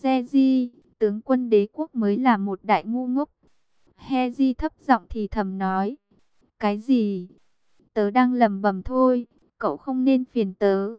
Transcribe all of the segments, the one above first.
Geji, tướng quân đế quốc mới là một đại ngu ngốc. Heji thấp giọng thì thầm nói. Cái gì? Tớ đang lẩm bẩm thôi, cậu không nên phiền tớ.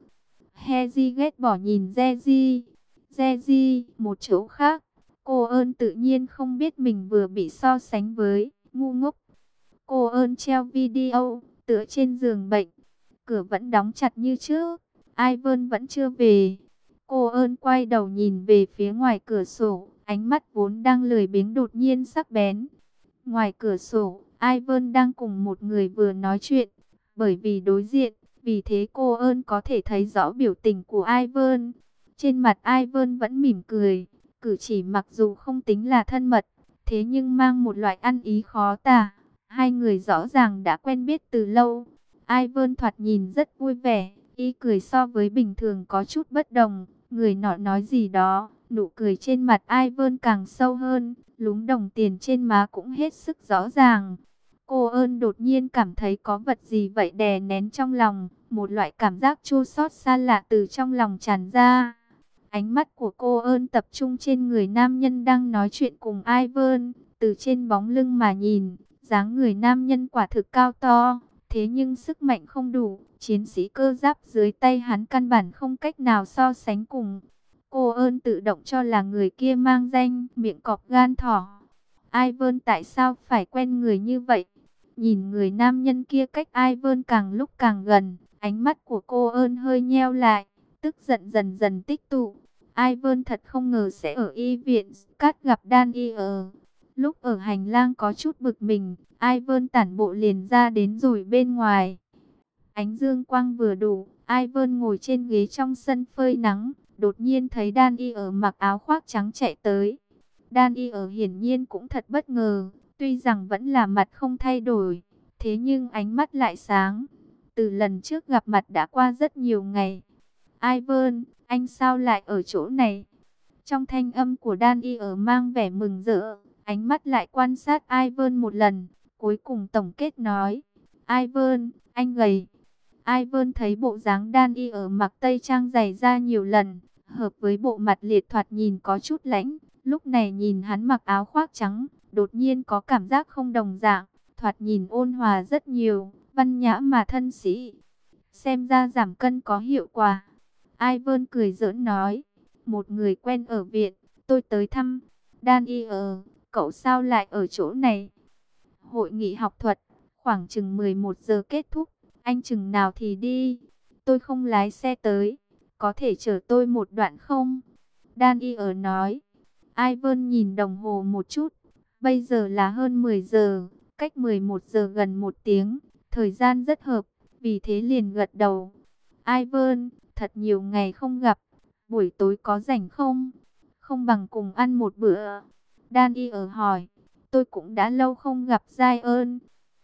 Heji ghét bỏ nhìn Geji. Geji, một chỗ khác. Cô ơn tự nhiên không biết mình vừa bị so sánh với ngu ngốc. Cô ơn treo video, tựa trên giường bệnh. Cửa vẫn đóng chặt như trước. Ivan vẫn chưa về. Cô ơn quay đầu nhìn về phía ngoài cửa sổ. Ánh mắt vốn đang lười biếng đột nhiên sắc bén. Ngoài cửa sổ, Ivan đang cùng một người vừa nói chuyện. Bởi vì đối diện, vì thế cô ơn có thể thấy rõ biểu tình của Ivan. Trên mặt Ivan vẫn mỉm cười. Cử chỉ mặc dù không tính là thân mật, thế nhưng mang một loại ăn ý khó tả. Hai người rõ ràng đã quen biết từ lâu. Ivan thoạt nhìn rất vui vẻ, y cười so với bình thường có chút bất đồng. Người nọ nói gì đó, nụ cười trên mặt Ivan càng sâu hơn, lúm đồng tiền trên má cũng hết sức rõ ràng. Cô ơn đột nhiên cảm thấy có vật gì vậy đè nén trong lòng, một loại cảm giác chua xót xa lạ từ trong lòng tràn ra. Ánh mắt của cô ơn tập trung trên người nam nhân đang nói chuyện cùng Ivan, từ trên bóng lưng mà nhìn, dáng người nam nhân quả thực cao to, thế nhưng sức mạnh không đủ, chiến sĩ cơ giáp dưới tay hắn căn bản không cách nào so sánh cùng. Cô ơn tự động cho là người kia mang danh miệng cọp gan thỏ. Ivan tại sao phải quen người như vậy? Nhìn người nam nhân kia cách Ivan càng lúc càng gần, ánh mắt của cô ơn hơi nheo lại, tức giận dần dần tích tụ. Ivan thật không ngờ sẽ ở y viện Scott gặp Daniel. Lúc ở hành lang có chút bực mình, Ivan tản bộ liền ra đến rồi bên ngoài. Ánh dương quang vừa đủ, Ivan ngồi trên ghế trong sân phơi nắng, đột nhiên thấy Daniel mặc áo khoác trắng chạy tới. Daniel hiển nhiên cũng thật bất ngờ, tuy rằng vẫn là mặt không thay đổi, thế nhưng ánh mắt lại sáng. Từ lần trước gặp mặt đã qua rất nhiều ngày. Ivan, anh sao lại ở chỗ này? Trong thanh âm của Daniel mang vẻ mừng rỡ, ánh mắt lại quan sát Ivan một lần, cuối cùng tổng kết nói. Ivan, anh gầy. Ivan thấy bộ dáng Daniel mặc tây trang dày ra nhiều lần, hợp với bộ mặt liệt thoạt nhìn có chút lãnh. Lúc này nhìn hắn mặc áo khoác trắng, đột nhiên có cảm giác không đồng dạng, thoạt nhìn ôn hòa rất nhiều, văn nhã mà thân sĩ. Xem ra giảm cân có hiệu quả. Ivan cười giỡn nói, một người quen ở viện, tôi tới thăm. Daniel, cậu sao lại ở chỗ này? Hội nghị học thuật, khoảng chừng 11 giờ kết thúc, anh chừng nào thì đi. Tôi không lái xe tới, có thể chở tôi một đoạn không? Daniel nói. Ivan nhìn đồng hồ một chút, bây giờ là hơn 10 giờ, cách 11 giờ gần 1 tiếng, thời gian rất hợp, vì thế liền gật đầu. Ivan, thật nhiều ngày không gặp, buổi tối có rảnh không? Không bằng cùng ăn một bữa. Daniel hỏi, tôi cũng đã lâu không gặp Zion.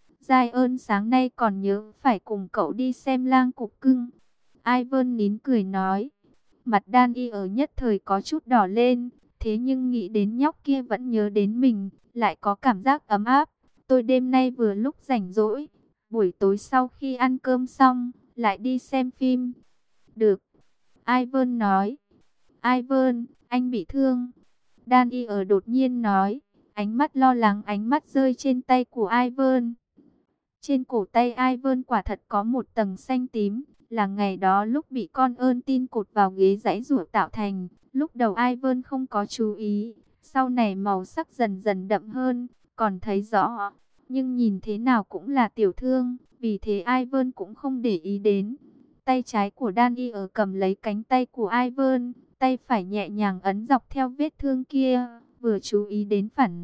Zion sáng nay còn nhớ phải cùng cậu đi xem lang cục cưng. Ivan nín cười nói, mặt Daniel nhất thời có chút đỏ lên. Thế nhưng nghĩ đến nhóc kia vẫn nhớ đến mình, lại có cảm giác ấm áp. Tôi đêm nay vừa lúc rảnh rỗi, buổi tối sau khi ăn cơm xong, lại đi xem phim. Được, Ivan nói. Ivan, anh bị thương. Daniel đột nhiên nói, ánh mắt lo lắng ánh mắt rơi trên tay của Ivan. Trên cổ tay Ivan quả thật có một tầng xanh tím, là ngày đó lúc bị con ơn tin cột vào ghế giãy giụa tạo thành. Lúc đầu Ivan không có chú ý, sau này màu sắc dần dần đậm hơn, còn thấy rõ. Nhưng nhìn thế nào cũng là tiểu thương, vì thế Ivan cũng không để ý đến. Tay trái của Daniel cầm lấy cánh tay của Ivan, tay phải nhẹ nhàng ấn dọc theo vết thương kia, vừa chú ý đến phản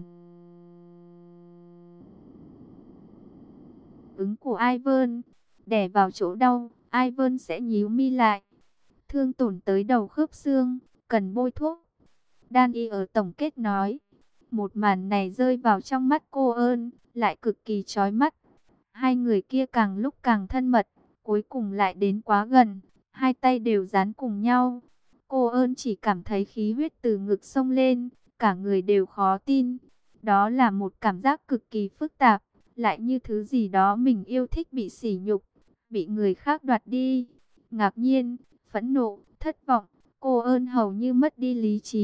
ứng của Ivan. Đè vào chỗ đau, Ivan sẽ nhíu mi lại. Thương tổn tới đầu khớp xương, cần bôi thuốc. Daniel tổng kết nói. Một màn này rơi vào trong mắt cô ơn, lại cực kỳ chói mắt. Hai người kia càng lúc càng thân mật, cuối cùng lại đến quá gần, hai tay đều dán cùng nhau. Cô ơn chỉ cảm thấy khí huyết từ ngực xông lên, cả người đều khó tin. Đó là một cảm giác cực kỳ phức tạp, lại như thứ gì đó mình yêu thích bị sỉ nhục, bị người khác đoạt đi. Ngạc nhiên, phẫn nộ, thất vọng, cô ơn hầu như mất đi lý trí,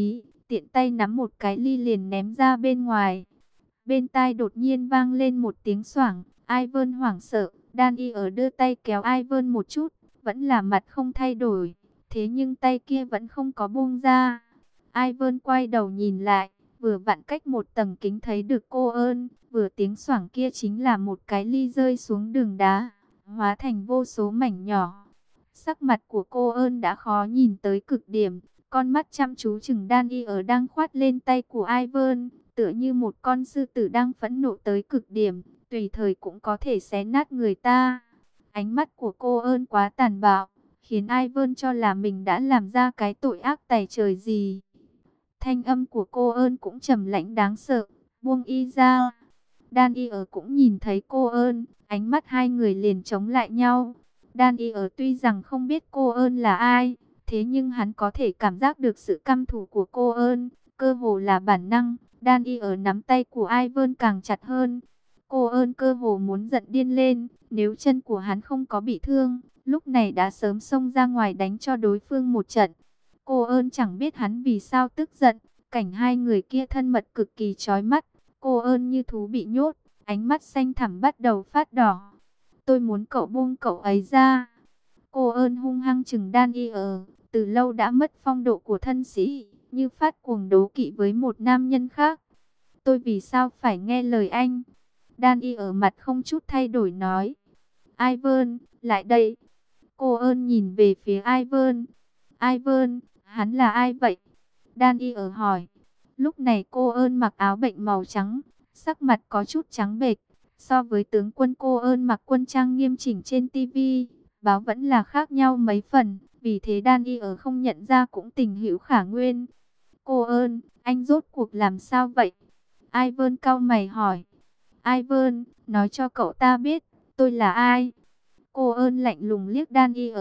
tiện tay nắm một cái ly liền ném ra bên ngoài. Bên tai đột nhiên vang lên một tiếng xoảng, Ivan hoảng sợ, Daniel đưa tay kéo Ivan một chút, vẫn là mặt không thay đổi, thế nhưng tay kia vẫn không có buông ra. Ivan quay đầu nhìn lại, vừa vặn cách một tầng kính thấy được cô ơn, vừa tiếng xoảng kia chính là một cái ly rơi xuống đường đá, hóa thành vô số mảnh nhỏ. Sắc mặt của cô ơn đã khó nhìn tới cực điểm, con mắt chăm chú chừng Daniel đang khoát lên tay của Ivan, tựa như một con sư tử đang phẫn nộ tới cực điểm, tùy thời cũng có thể xé nát người ta. Ánh mắt của cô ơn quá tàn bạo, khiến Ivan cho là mình đã làm ra cái tội ác tày trời gì. Thanh âm của cô ơn cũng trầm lãnh đáng sợ, buông y ra. Daniel cũng nhìn thấy cô ơn, ánh mắt hai người liền chống lại nhau. Daniel tuy rằng không biết cô ơn là ai, thế nhưng hắn có thể cảm giác được sự căm thù của cô ơn, cơ hồ là bản năng. Daniel nắm tay của Ivan càng chặt hơn. Cô ơn cơ hồ muốn giận điên lên, nếu chân của hắn không có bị thương, lúc này đã sớm xông ra ngoài đánh cho đối phương một trận. Cô ơn chẳng biết hắn vì sao tức giận, cảnh hai người kia thân mật cực kỳ chói mắt. Cô ơn như thú bị nhốt, ánh mắt xanh thẳm bắt đầu phát đỏ. Tôi muốn cậu buông cậu ấy ra. Cô ơn hung hăng chừng Daniel, từ lâu đã mất phong độ của thân sĩ, như phát cuồng đố kỵ với một nam nhân khác. Tôi vì sao phải nghe lời anh? Daniel mặt không chút thay đổi nói. Ivan, lại đây. Cô ơn nhìn về phía Ivan. Ivan, hắn là ai vậy? Daniel hỏi. Lúc này cô ơn mặc áo bệnh màu trắng, sắc mặt có chút trắng bệch. So với tướng quân cô ơn mặc quân trang nghiêm chỉnh trên TV, báo vẫn là khác nhau mấy phần. Vì thế Daniel không nhận ra cũng tình hữu khả nguyên. Cô ơn, anh rốt cuộc làm sao vậy? Ivan cau mày hỏi. Ivan, nói cho cậu ta biết, tôi là ai? Cô ơn lạnh lùng liếc Daniel.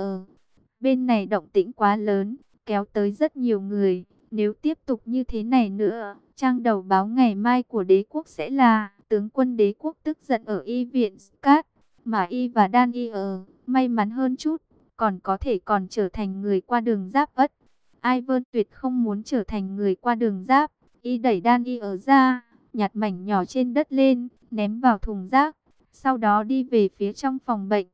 Bên này động tĩnh quá lớn, kéo tới rất nhiều người. Nếu tiếp tục như thế này nữa, trang đầu báo ngày mai của đế quốc sẽ là tướng quân đế quốc tức giận ở y viện Scott. Mà y và Daniel may mắn hơn chút, còn có thể còn trở thành người qua đường giáp ất. Ivan tuyệt không muốn trở thành người qua đường giáp. Y đẩy Daniel ra, nhặt mảnh nhỏ trên đất lên, ném vào thùng rác, sau đó đi về phía trong phòng bệnh.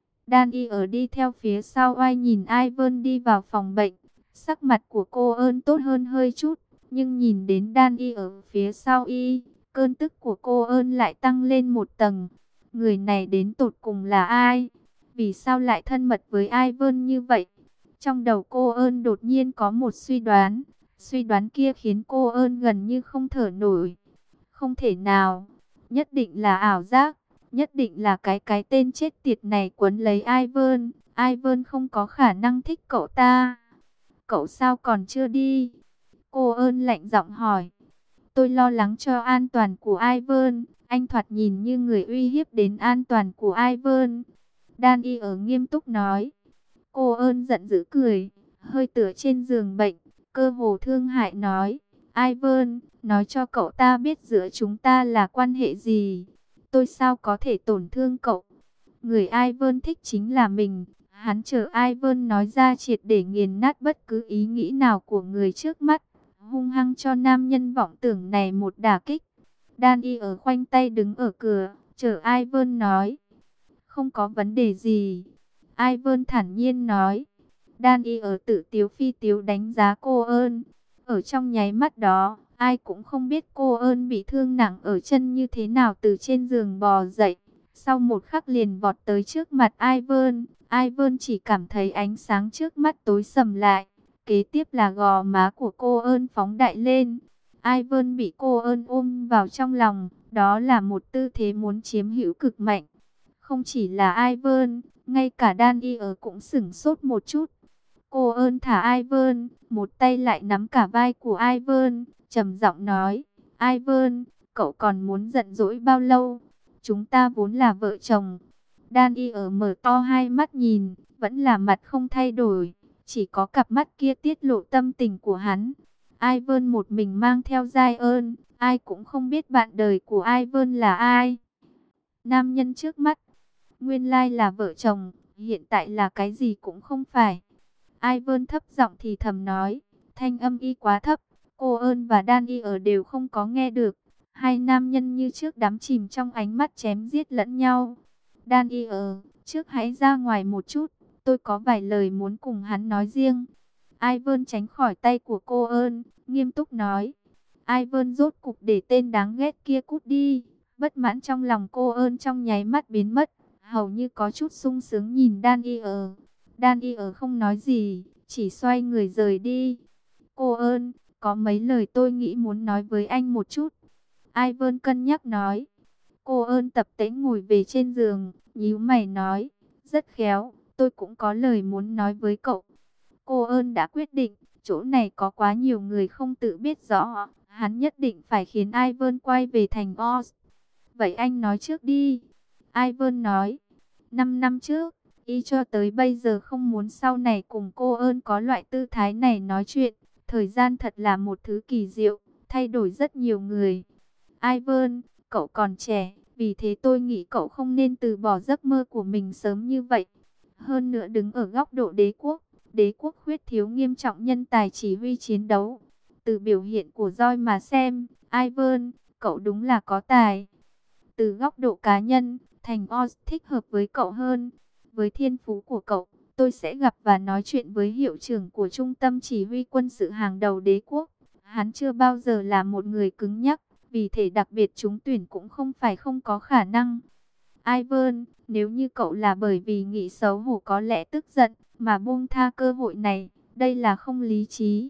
Daniel đi theo phía sau oai nhìn Ivan đi vào phòng bệnh. Sắc mặt của cô ơn tốt hơn hơi chút, nhưng nhìn đến Daniel ở phía sau y, cơn tức của cô ơn lại tăng lên một tầng. Người này đến tột cùng là ai? Vì sao lại thân mật với Ivan như vậy? Trong đầu cô ơn đột nhiên có một suy đoán. Suy đoán kia khiến cô ơn gần như không thở nổi. Không thể nào, nhất định là ảo giác, nhất định là cái tên chết tiệt này quấn lấy Ivan. Ivan không có khả năng thích cậu ta. Cậu sao còn chưa đi? Cô ơn lạnh giọng hỏi. Tôi lo lắng cho an toàn của Ivan. Anh thoạt nhìn như người uy hiếp đến an toàn của Ivan. Daniel nghiêm túc nói. Cô ơn giận dữ cười, hơi tựa trên giường bệnh, cơ hồ thương hại nói. Ivan, nói cho cậu ta biết giữa chúng ta là quan hệ gì. Tôi sao có thể tổn thương cậu? Người Ivan thích chính là mình. Hắn chờ Ivan nói ra triệt để nghiền nát bất cứ ý nghĩ nào của người trước mắt, hung hăng cho nam nhân vọng tưởng này một đả kích. Daniel khoanh tay đứng ở cửa, chờ Ivan nói. Không có vấn đề gì. Ivan thản nhiên nói. Daniel tự tiếu phi tiếu đánh giá cô ơn. Ở trong nháy mắt đó, ai cũng không biết cô ơn bị thương nặng ở chân như thế nào từ trên giường bò dậy. Sau một khắc liền vọt tới trước mặt Ivan. Ivan chỉ cảm thấy ánh sáng trước mắt tối sầm lại. Kế tiếp là gò má của cô ơn phóng đại lên. Ivan bị cô ơn ôm vào trong lòng. Đó là một tư thế muốn chiếm hữu cực mạnh. Không chỉ là Ivan, ngay cả Daniel cũng sửng sốt một chút. Cô ơn thả Ivan, một tay lại nắm cả vai của Ivan, trầm giọng nói. Ivan, cậu còn muốn giận dỗi bao lâu? Chúng ta vốn là vợ chồng. Daniel mở to hai mắt nhìn, vẫn là mặt không thay đổi. Chỉ có cặp mắt kia tiết lộ tâm tình của hắn. Ivan một mình mang theo Zion, ai cũng không biết bạn đời của Ivan là ai. Nam nhân trước mắt, nguyên lai là vợ chồng, hiện tại là cái gì cũng không phải. Ivan thấp giọng thì thầm nói, thanh âm y quá thấp, Cô ơn và Daniel đều không có nghe được. Hai nam nhân như trước đắm chìm trong ánh mắt chém giết lẫn nhau. Daniel, trước hãy ra ngoài một chút, tôi có vài lời muốn cùng hắn nói riêng. Ivan tránh khỏi tay của cô ơn, nghiêm túc nói. Ivan rốt cục để tên đáng ghét kia cút đi. Bất mãn trong lòng cô ơn trong nháy mắt biến mất, hầu như có chút sung sướng nhìn Daniel. Daniel không nói gì, chỉ xoay người rời đi. Cô ơn, có mấy lời tôi nghĩ muốn nói với anh một chút. Ivan cân nhắc nói. Cô ơn tập tễnh ngồi về trên giường, nhíu mày nói. Rất khéo, tôi cũng có lời muốn nói với cậu. Cô ơn đã quyết định, chỗ này có quá nhiều người không tự biết rõ. Hắn nhất định phải khiến Ivan quay về thành Oz. Vậy anh nói trước đi. Ivan nói. 5 năm trước, y cho tới bây giờ không muốn sau này cùng cô ơn có loại tư thái này nói chuyện. Thời gian thật là một thứ kỳ diệu, thay đổi rất nhiều người. Ivan, cậu còn trẻ, vì thế tôi nghĩ cậu không nên từ bỏ giấc mơ của mình sớm như vậy. Hơn nữa đứng ở góc độ đế quốc khuyết thiếu nghiêm trọng nhân tài chỉ huy chiến đấu. Từ biểu hiện của Joy mà xem, Ivan, cậu đúng là có tài. Từ góc độ cá nhân, thành Oz thích hợp với cậu hơn. Với thiên phú của cậu, tôi sẽ gặp và nói chuyện với hiệu trưởng của trung tâm chỉ huy quân sự hàng đầu đế quốc. Hắn chưa bao giờ là một người cứng nhắc, vì thế đặc biệt trúng tuyển cũng không phải không có khả năng. Ivan, nếu như cậu là bởi vì nghĩ xấu hổ có lẽ tức giận, mà buông tha cơ hội này, đây là không lý trí.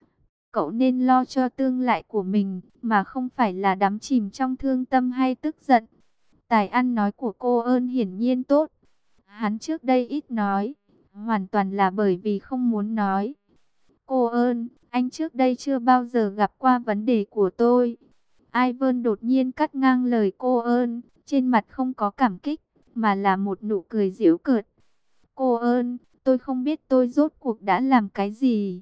Cậu nên lo cho tương lai của mình, mà không phải là đắm chìm trong thương tâm hay tức giận. Tài ăn nói của cô ơn hiển nhiên tốt. Hắn trước đây ít nói, hoàn toàn là bởi vì không muốn nói. Cô ơn, anh trước đây chưa bao giờ gặp qua vấn đề của tôi. Ivan đột nhiên cắt ngang lời cô ơn, trên mặt không có cảm kích, mà là một nụ cười giễu cợt. Cô ơn, tôi không biết tôi rốt cuộc đã làm cái gì,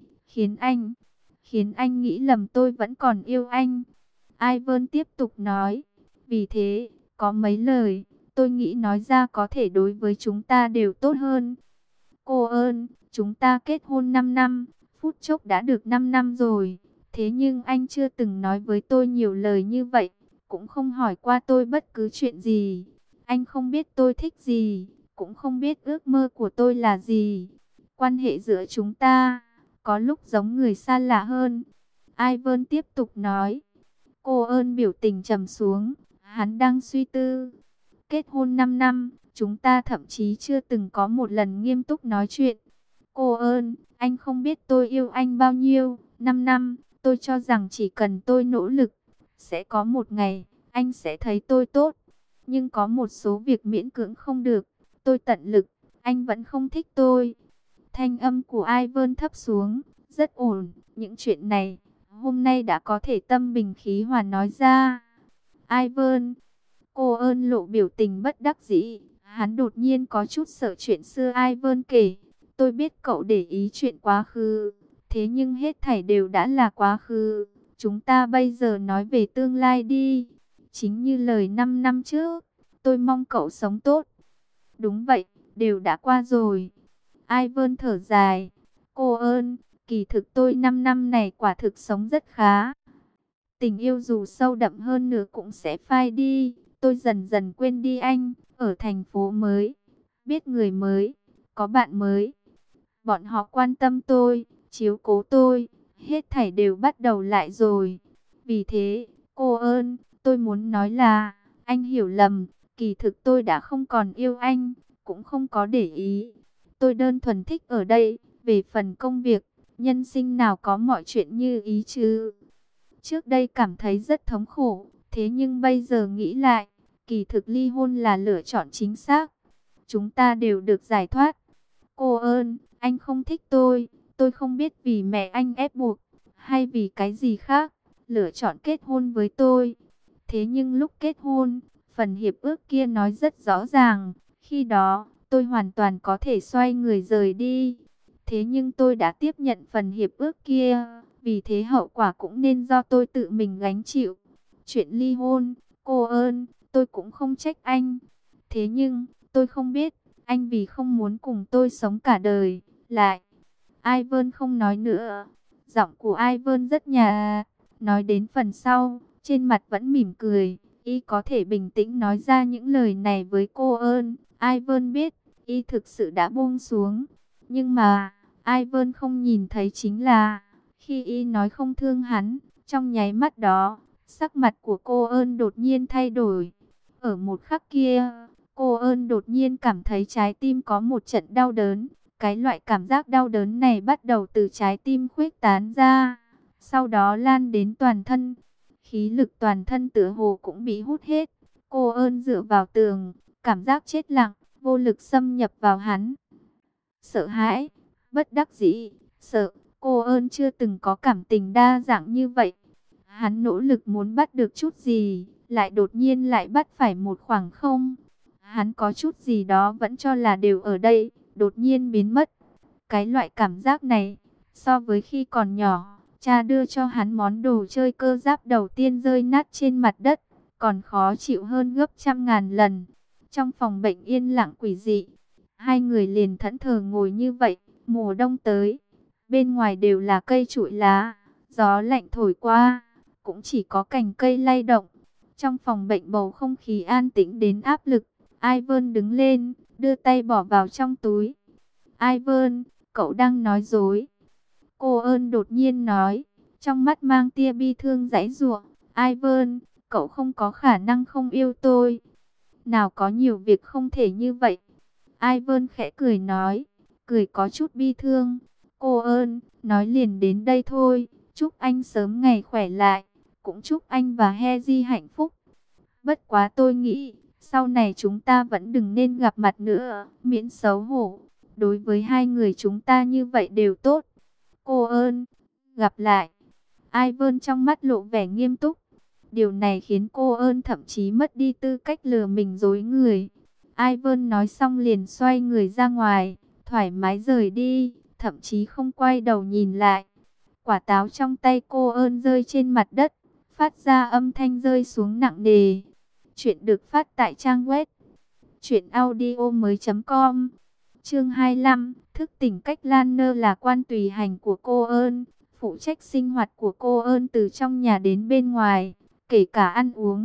khiến anh nghĩ lầm tôi vẫn còn yêu anh. Ivan tiếp tục nói, vì thế, có mấy lời, tôi nghĩ nói ra có thể đối với chúng ta đều tốt hơn. Cô ơn, chúng ta kết hôn 5 năm, phút chốc đã được 5 năm rồi. Thế nhưng anh chưa từng nói với tôi nhiều lời như vậy, cũng không hỏi qua tôi bất cứ chuyện gì. Anh không biết tôi thích gì, cũng không biết ước mơ của tôi là gì. Quan hệ giữa chúng ta, có lúc giống người xa lạ hơn. Ivan tiếp tục nói. Cô ơn biểu tình trầm xuống, hắn đang suy tư. Kết hôn 5 năm, chúng ta thậm chí chưa từng có một lần nghiêm túc nói chuyện. Cô ơn, anh không biết tôi yêu anh bao nhiêu, 5 năm, tôi cho rằng chỉ cần tôi nỗ lực, sẽ có một ngày, anh sẽ thấy tôi tốt. Nhưng có một số việc miễn cưỡng không được, tôi tận lực, anh vẫn không thích tôi. Thanh âm của Ivan thấp xuống, rất ổn, những chuyện này, hôm nay đã có thể tâm bình khí hòa nói ra. Ivan, cô ơn lộ biểu tình bất đắc dĩ, hắn đột nhiên có chút sợ chuyện xưa Ivan kể. Tôi biết cậu để ý chuyện quá khứ, thế nhưng hết thảy đều đã là quá khứ. Chúng ta bây giờ nói về tương lai đi. Chính như lời 5 năm trước, tôi mong cậu sống tốt. Đúng vậy, đều đã qua rồi. Ivan thở dài. Cô ơn, kỳ thực tôi 5 năm này quả thực sống rất khá. Tình yêu dù sâu đậm hơn nữa cũng sẽ phai đi. Tôi dần dần quên đi anh, ở thành phố mới, biết người mới, có bạn mới. Bọn họ quan tâm tôi, chiếu cố tôi, hết thảy đều bắt đầu lại rồi. Vì thế, cô ơn, tôi muốn nói là, anh hiểu lầm, kỳ thực tôi đã không còn yêu anh, cũng không có để ý. Tôi đơn thuần thích ở đây, về phần công việc, nhân sinh nào có mọi chuyện như ý chứ. Trước đây cảm thấy rất thống khổ, thế nhưng bây giờ nghĩ lại, kỳ thực ly hôn là lựa chọn chính xác. Chúng ta đều được giải thoát. Cô ơn, anh không thích tôi không biết vì mẹ anh ép buộc, hay vì cái gì khác, lựa chọn kết hôn với tôi. Thế nhưng lúc kết hôn, phần hiệp ước kia nói rất rõ ràng, khi đó, tôi hoàn toàn có thể xoay người rời đi. Thế nhưng tôi đã tiếp nhận phần hiệp ước kia, vì thế hậu quả cũng nên do tôi tự mình gánh chịu. Chuyện ly hôn, cô ơn, tôi cũng không trách anh. Thế nhưng, tôi không biết, anh vì không muốn cùng tôi sống cả đời, lại. Ivan không nói nữa. Giọng của Ivan rất nhạt, nói đến phần sau, trên mặt vẫn mỉm cười. Y có thể bình tĩnh nói ra những lời này với cô ơn. Ivan biết, y thực sự đã buông xuống. Nhưng mà, Ivan không nhìn thấy chính là, khi y nói không thương hắn, trong nháy mắt đó, sắc mặt của cô ơn đột nhiên thay đổi. Ở một khắc kia, cô ơn đột nhiên cảm thấy trái tim có một trận đau đớn. Cái loại cảm giác đau đớn này bắt đầu từ trái tim khuếch tán ra, sau đó lan đến toàn thân. Khí lực toàn thân tựa hồ cũng bị hút hết. Cô ơn dựa vào tường, cảm giác chết lặng, vô lực xâm nhập vào hắn. Sợ hãi, bất đắc dĩ, sợ, cô ơn chưa từng có cảm tình đa dạng như vậy. Hắn nỗ lực muốn bắt được chút gì, lại đột nhiên lại bắt phải một khoảng không. Hắn có chút gì đó vẫn cho là đều ở đây, đột nhiên biến mất. Cái loại cảm giác này, so với khi còn nhỏ, cha đưa cho hắn món đồ chơi cơ giáp đầu tiên rơi nát trên mặt đất, còn khó chịu hơn gấp trăm ngàn lần. Trong phòng bệnh yên lặng quỷ dị, hai người liền thẫn thờ ngồi như vậy. Mùa đông tới, bên ngoài đều là cây trụi lá, gió lạnh thổi qua, cũng chỉ có cành cây lay động. Trong phòng bệnh bầu không khí an tĩnh đến áp lực. Ivan đứng lên, đưa tay bỏ vào trong túi. Ivan, cậu đang nói dối. Cô ơn đột nhiên nói, trong mắt mang tia bi thương giãy giụa. Ivan, cậu không có khả năng không yêu tôi. Nào có nhiều việc không thể như vậy. Ivan khẽ cười nói, cười có chút bi thương. Cô ơn, nói liền đến đây thôi. Chúc anh sớm ngày khỏe lại. Cũng chúc anh và Hezi hạnh phúc. Bất quá tôi nghĩ, sau này chúng ta vẫn đừng nên gặp mặt nữa, miễn xấu hổ. Đối với hai người chúng ta như vậy đều tốt. Cô ơn, gặp lại. Ivan trong mắt lộ vẻ nghiêm túc. Điều này khiến cô ơn thậm chí mất đi tư cách lừa mình dối người. Ivan nói xong liền xoay người ra ngoài, thoải mái rời đi, thậm chí không quay đầu nhìn lại. Quả táo trong tay cô ơn rơi trên mặt đất, phát ra âm thanh rơi xuống nặng nề. Chuyện được phát tại trang web truyệnaudiomoi.com. Chương 25, thức tỉnh cách Lan Nơ là quan tùy hành của cô ơn, phụ trách sinh hoạt của cô ơn từ trong nhà đến bên ngoài, kể cả ăn uống.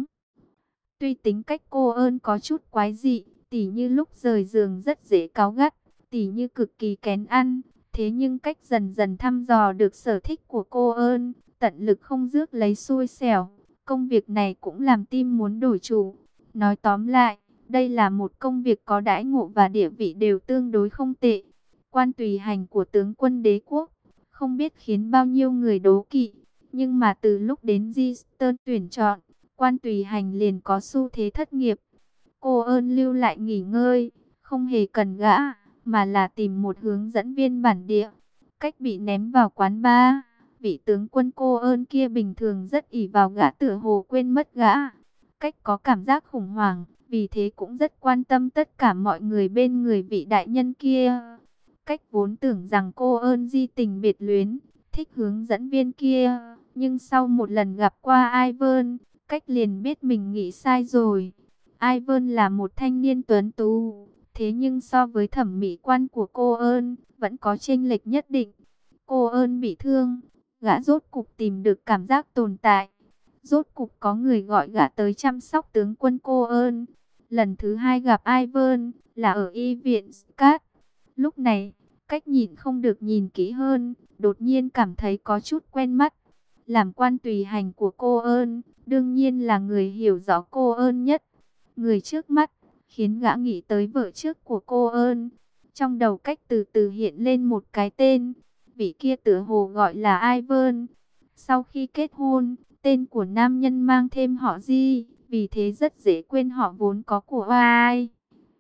Tuy tính cách cô ơn có chút quái dị, tỉ như lúc rời giường rất dễ cáu gắt, tỉ như cực kỳ kén ăn, thế nhưng cách dần dần thăm dò được sở thích của cô ơn, tận lực không rước lấy xui xẻo. Công việc này cũng làm tim muốn đổi chủ. Nói tóm lại, đây là một công việc có đãi ngộ và địa vị đều tương đối không tệ. Quan tùy hành của tướng quân đế quốc, không biết khiến bao nhiêu người đố kỵ. Nhưng mà từ lúc đến Eastern tuyển chọn, quan tùy hành liền có xu thế thất nghiệp. Cô ơn lưu lại nghỉ ngơi, không hề cần gã, mà là tìm một hướng dẫn viên bản địa. Cách bị ném vào quán bar, vị tướng quân cô ơn kia bình thường rất ỷ vào gã, tựa hồ quên mất gã. Cách có cảm giác khủng hoảng, vì thế cũng rất quan tâm tất cả mọi người bên người vị đại nhân kia. Cách vốn tưởng rằng cô ơn di tình biệt luyến, thích hướng dẫn viên kia, nhưng sau một lần gặp qua Ivan, cách liền biết mình nghĩ sai rồi. Ivan là một thanh niên tuấn tú, thế nhưng so với thẩm mỹ quan của cô ơn, vẫn có chênh lệch nhất định. Cô ơn bị thương, gã rốt cục tìm được cảm giác tồn tại. Rốt cục có người gọi gã tới chăm sóc tướng quân cô ơn. Lần thứ hai gặp Ivan là ở y viện Scott. Lúc này, cách nhìn không được nhìn kỹ hơn, đột nhiên cảm thấy có chút quen mắt. Làm quan tùy hành của cô ơn, đương nhiên là người hiểu rõ cô ơn nhất. Người trước mắt, khiến gã nghĩ tới vợ trước của cô ơn. Trong đầu cách từ từ hiện lên một cái tên, vị kia tựa hồ gọi là Ivan. Sau khi kết hôn, tên của nam nhân mang thêm họ Di, vì thế rất dễ quên họ vốn có của ai.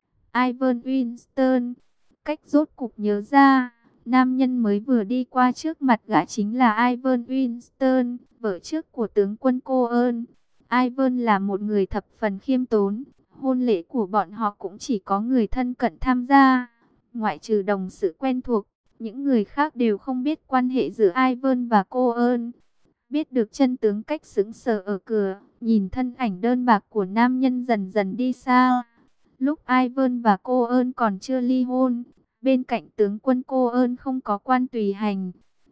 Ivan Winston. Cách rốt cục nhớ ra, nam nhân mới vừa đi qua trước mặt gã chính là Ivan Winston, vợ trước của tướng quân cô ơn. Ivan là một người thập phần khiêm tốn, hôn lễ của bọn họ cũng chỉ có người thân cận tham gia, ngoại trừ đồng sự quen thuộc, những người khác đều không biết quan hệ giữa Ivan và cô ơn. Biết được chân tướng, cách sững sờ ở cửa, nhìn thân ảnh đơn bạc của nam nhân dần dần đi xa. Lúc Ivan và cô ơn còn chưa ly hôn, bên cạnh tướng quân cô ơn không có quan tùy hành.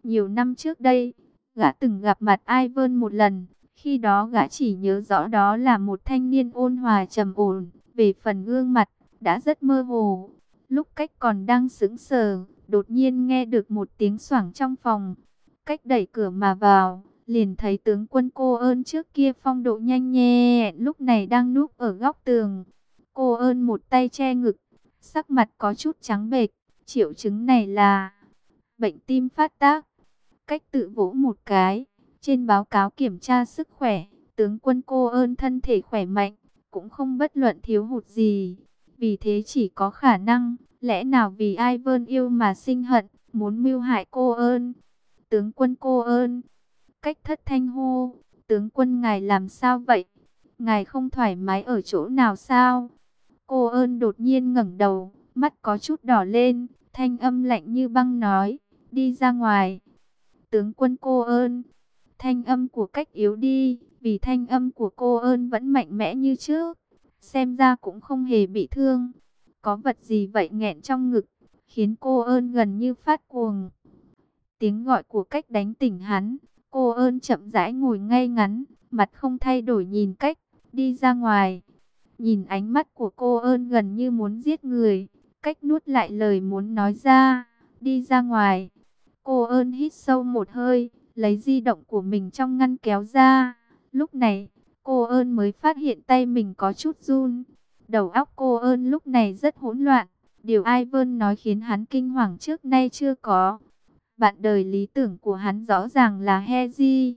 Nhiều năm trước đây, gã từng gặp mặt Ivan một lần. Khi đó gã chỉ nhớ rõ đó là một thanh niên ôn hòa trầm ổn. Về phần gương mặt, đã rất mơ hồ. Lúc Cách còn đang sững sờ, đột nhiên nghe được một tiếng xoảng trong phòng. Cách đẩy cửa mà vào, liền thấy tướng quân Cô Ơn trước kia phong độ nhanh nhẹn lúc này đang núp ở góc tường. Cô Ơn một tay che ngực, sắc mặt có chút trắng bệch. Triệu chứng này là bệnh tim phát tác. Cách tự vỗ một cái. Trên báo cáo kiểm tra sức khỏe, tướng quân Cô Ơn thân thể khỏe mạnh, cũng không bất luận thiếu hụt gì. Vì thế chỉ có khả năng, lẽ nào vì Ivan yêu mà sinh hận, muốn mưu hại Cô Ơn. Tướng quân Cô Ơn, Cách thất thanh hô, tướng quân ngài làm sao vậy? Ngài không thoải mái ở chỗ nào sao? Cô Ơn đột nhiên ngẩng đầu, mắt có chút đỏ lên, thanh âm lạnh như băng nói, đi ra ngoài. Tướng quân Cô Ơn, thanh âm của Cách yếu đi, vì thanh âm của Cô Ơn vẫn mạnh mẽ như trước, xem ra cũng không hề bị thương. Có vật gì vậy nghẹn trong ngực, khiến Cô Ơn gần như phát cuồng. Tiếng gọi của Cách đánh tỉnh hắn. Cô Ơn chậm rãi ngồi ngay ngắn, mặt không thay đổi nhìn Cách, đi ra ngoài. Nhìn ánh mắt của Cô Ơn gần như muốn giết người, Cách nuốt lại lời muốn nói ra, đi ra ngoài. Cô Ơn hít sâu một hơi, lấy di động của mình trong ngăn kéo ra. Lúc này, cô Ơn mới phát hiện tay mình có chút run. Đầu óc cô Ơn lúc này rất hỗn loạn. Điều Ivan nói khiến hắn kinh hoàng trước nay chưa có. Bạn đời lý tưởng của hắn rõ ràng là Heji,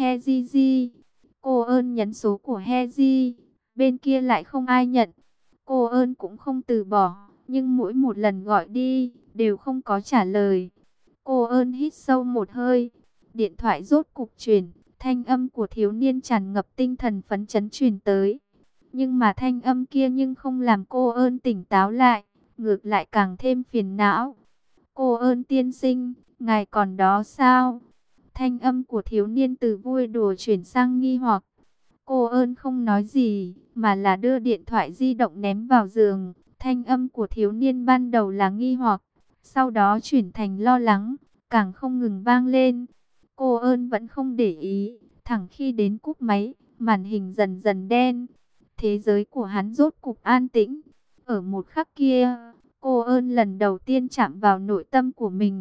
Heji. Cô Ơn nhấn số của Heji, bên kia lại không ai nhận. Cô Ơn cũng không từ bỏ, nhưng mỗi một lần gọi đi, đều không có trả lời. Cô Ơn hít sâu một hơi, điện thoại rốt cục truyền, thanh âm của thiếu niên tràn ngập tinh thần phấn chấn truyền tới. Nhưng mà thanh âm kia nhưng không làm cô Ơn tỉnh táo lại, ngược lại càng thêm phiền não. Cô Ơn tiên sinh, ngài còn đó sao? Thanh âm của thiếu niên từ vui đùa chuyển sang nghi hoặc. Cô Ơn không nói gì, mà là đưa điện thoại di động ném vào giường. Thanh âm của thiếu niên ban đầu là nghi hoặc, sau đó chuyển thành lo lắng, càng không ngừng vang lên. Cô Ơn vẫn không để ý, thẳng khi đến cúp máy, màn hình dần dần đen. Thế giới của hắn rốt cục an tĩnh. Ở một khắc kia, cô Ơn lần đầu tiên chạm vào nội tâm của mình.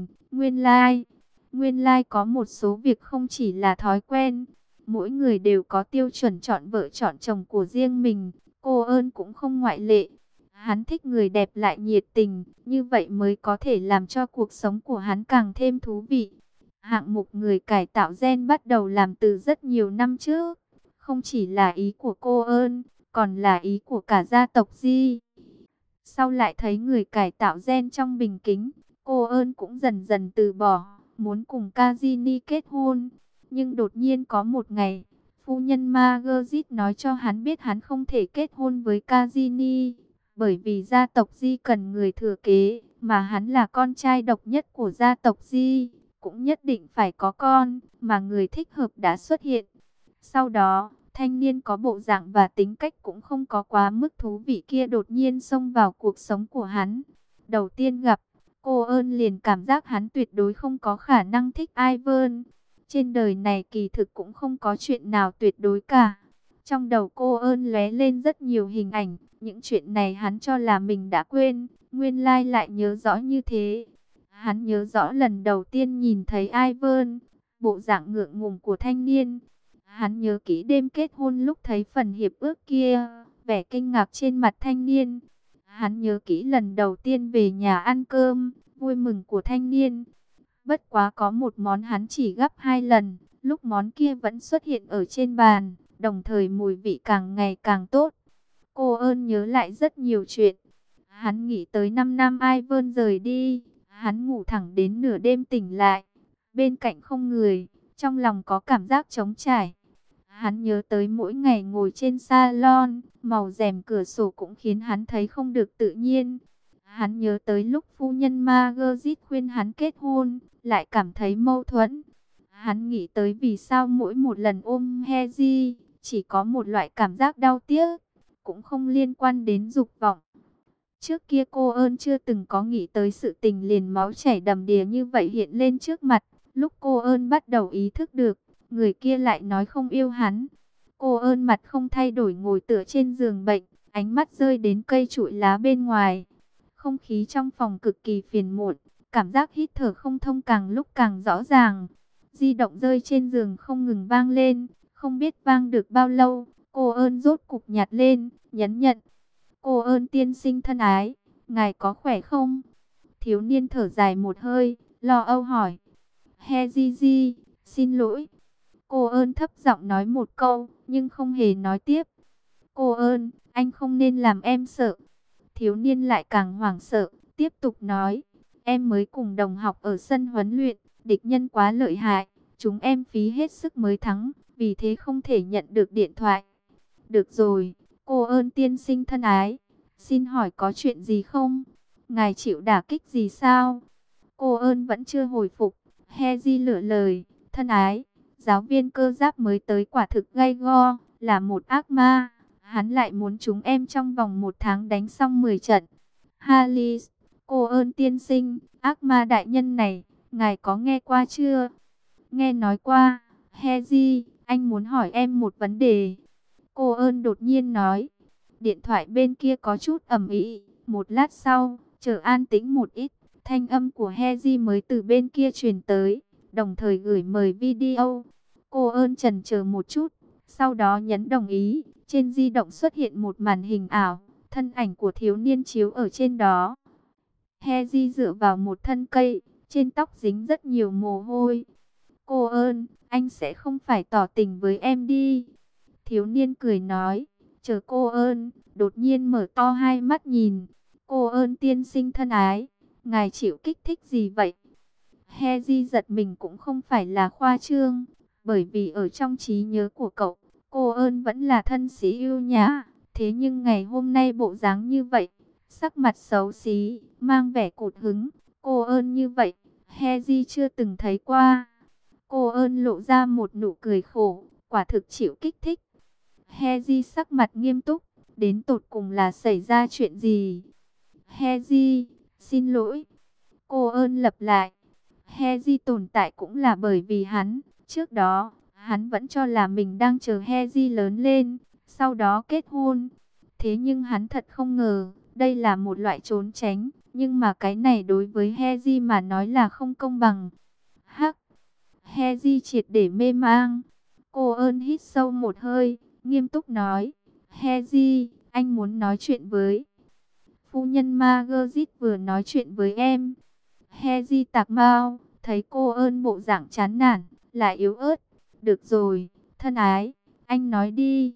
Nguyên lai có một số việc không chỉ là thói quen. Mỗi người đều có tiêu chuẩn chọn vợ chọn chồng của riêng mình. Cô Ơn cũng không ngoại lệ. Hắn thích người đẹp lại nhiệt tình. Như vậy mới có thể làm cho cuộc sống của hắn càng thêm thú vị. Hạng mục người cải tạo gen bắt đầu làm từ rất nhiều năm trước. Không chỉ là ý của cô Ơn, còn là ý của cả gia tộc Di. Sau lại thấy người cải tạo gen trong bình kính, cô Ơn cũng dần dần từ bỏ, muốn cùng Kazini kết hôn. Nhưng đột nhiên có một ngày, phu nhân Margaret nói cho hắn biết hắn không thể kết hôn với Kazini, bởi vì gia tộc Di cần người thừa kế, mà hắn là con trai độc nhất của gia tộc Di, cũng nhất định phải có con, mà người thích hợp đã xuất hiện. Sau đó, thanh niên có bộ dạng và tính cách cũng không có quá mức thú vị kia đột nhiên xông vào cuộc sống của hắn. Đầu tiên gặp, cô Ơn liền cảm giác hắn tuyệt đối không có khả năng thích Ivan. Trên đời này kỳ thực cũng không có chuyện nào tuyệt đối cả. Trong đầu cô Ơn lóe lên rất nhiều hình ảnh, những chuyện này hắn cho là mình đã quên, nguyên lai lại nhớ rõ như thế. Hắn nhớ rõ lần đầu tiên nhìn thấy Ivan, bộ dạng ngượng ngùng của thanh niên. Hắn nhớ kỹ đêm kết hôn lúc thấy phần hiệp ước kia, vẻ kinh ngạc trên mặt thanh niên. Hắn nhớ kỹ lần đầu tiên về nhà ăn cơm, vui mừng của thanh niên. Bất quá có một món hắn chỉ gấp 2 lần, lúc món kia vẫn xuất hiện ở trên bàn, đồng thời mùi vị càng ngày càng tốt. Cô Ơn nhớ lại rất nhiều chuyện. Hắn nghĩ tới 5 năm Ivan rời đi, hắn ngủ thẳng đến nửa đêm tỉnh lại. Bên cạnh không người, trong lòng có cảm giác trống trải. Hắn nhớ tới mỗi ngày ngồi trên salon, màu rèm cửa sổ cũng khiến hắn thấy không được tự nhiên. Hắn nhớ tới lúc phu nhân Margaret khuyên hắn kết hôn, lại cảm thấy mâu thuẫn. Hắn nghĩ tới vì sao mỗi một lần ôm Heji, chỉ có một loại cảm giác đau tiếc, cũng không liên quan đến dục vọng. Trước kia cô Ơn chưa từng có nghĩ tới sự tình liền máu chảy đầm đìa như vậy hiện lên trước mặt. Lúc cô ơn bắt đầu ý thức được, người kia lại nói không yêu hắn. Cô ơn mặt không thay đổi ngồi tựa trên giường bệnh, ánh mắt rơi đến cây trụi lá bên ngoài. Không khí trong phòng cực kỳ phiền muộn, cảm giác hít thở không thông càng lúc càng rõ ràng. Di động rơi trên giường không ngừng vang lên, không biết vang được bao lâu, cô ơn rốt cục nhặt lên, nhấn nhận. Cô ơn tiên sinh thân ái, ngài có khỏe không? Thiếu niên thở dài một hơi, lo âu hỏi. He Di Di, xin lỗi. Cô ơn thấp giọng nói một câu, nhưng không hề nói tiếp. Cô ơn, anh không nên làm em sợ. Thiếu niên lại càng hoảng sợ, tiếp tục nói. Em mới cùng đồng học ở sân huấn luyện, địch nhân quá lợi hại. Chúng em phí hết sức mới thắng, vì thế không thể nhận được điện thoại. Được rồi, cô ơn tiên sinh thân ái. Xin hỏi có chuyện gì không? Ngài chịu đả kích gì sao? Cô ơn vẫn chưa hồi phục. Hezi lựa lời, thân ái, giáo viên cơ giáp mới tới quả thực gay go, là một ác ma. Hắn lại muốn chúng em trong vòng 1 tháng đánh xong 10 trận. Halis, cô ơn tiên sinh, ác ma đại nhân này, ngài có nghe qua chưa? Nghe nói qua. Hezi, anh muốn hỏi em một vấn đề. Cô ơn đột nhiên nói. Điện thoại bên kia có chút ầm ĩ. Một lát sau, chờ an tĩnh một ít, thanh âm của Hezi mới từ bên kia truyền tới, đồng thời gửi mời video. Cô ơn chần chờ một chút, sau đó nhấn đồng ý. Trên di động xuất hiện một màn hình ảo, thân ảnh của thiếu niên chiếu ở trên đó. Hezi dựa vào một thân cây, trên tóc dính rất nhiều mồ hôi. Cô ơn, anh sẽ không phải tỏ tình với em đi. Thiếu niên cười nói, chờ cô ơn, đột nhiên mở to hai mắt nhìn. Cô ơn tiên sinh thân ái, ngài chịu kích thích gì vậy? Hezi giật mình cũng không phải là khoa trương, bởi vì ở trong trí nhớ của cậu, cô ơn vẫn là thân sĩ yêu nhã. Thế nhưng ngày hôm nay bộ dáng như vậy, sắc mặt xấu xí, mang vẻ cụt hứng, cô ơn như vậy, Hezi chưa từng thấy qua. Cô ơn lộ ra một nụ cười khổ, quả thực chịu kích thích. Hezi sắc mặt nghiêm túc, đến tột cùng là xảy ra chuyện gì? Hezi, xin lỗi. Cô ơn lặp lại. Hezi tồn tại cũng là bởi vì hắn. Trước đó, hắn vẫn cho là mình đang chờ Hezi lớn lên, sau đó kết hôn. Thế nhưng hắn thật không ngờ, đây là một loại trốn tránh. Nhưng mà cái này đối với Hezi mà nói là không công bằng. Hắc, Hezi triệt để mê mang. Cô ơn hít sâu một hơi, nghiêm túc nói. Hezi, anh muốn nói chuyện với phu nhân Margaret vừa nói chuyện với em. Hezi tạc mau, thấy cô ơn bộ dạng chán nản, lại yếu ớt. Được rồi, thân ái, anh nói đi.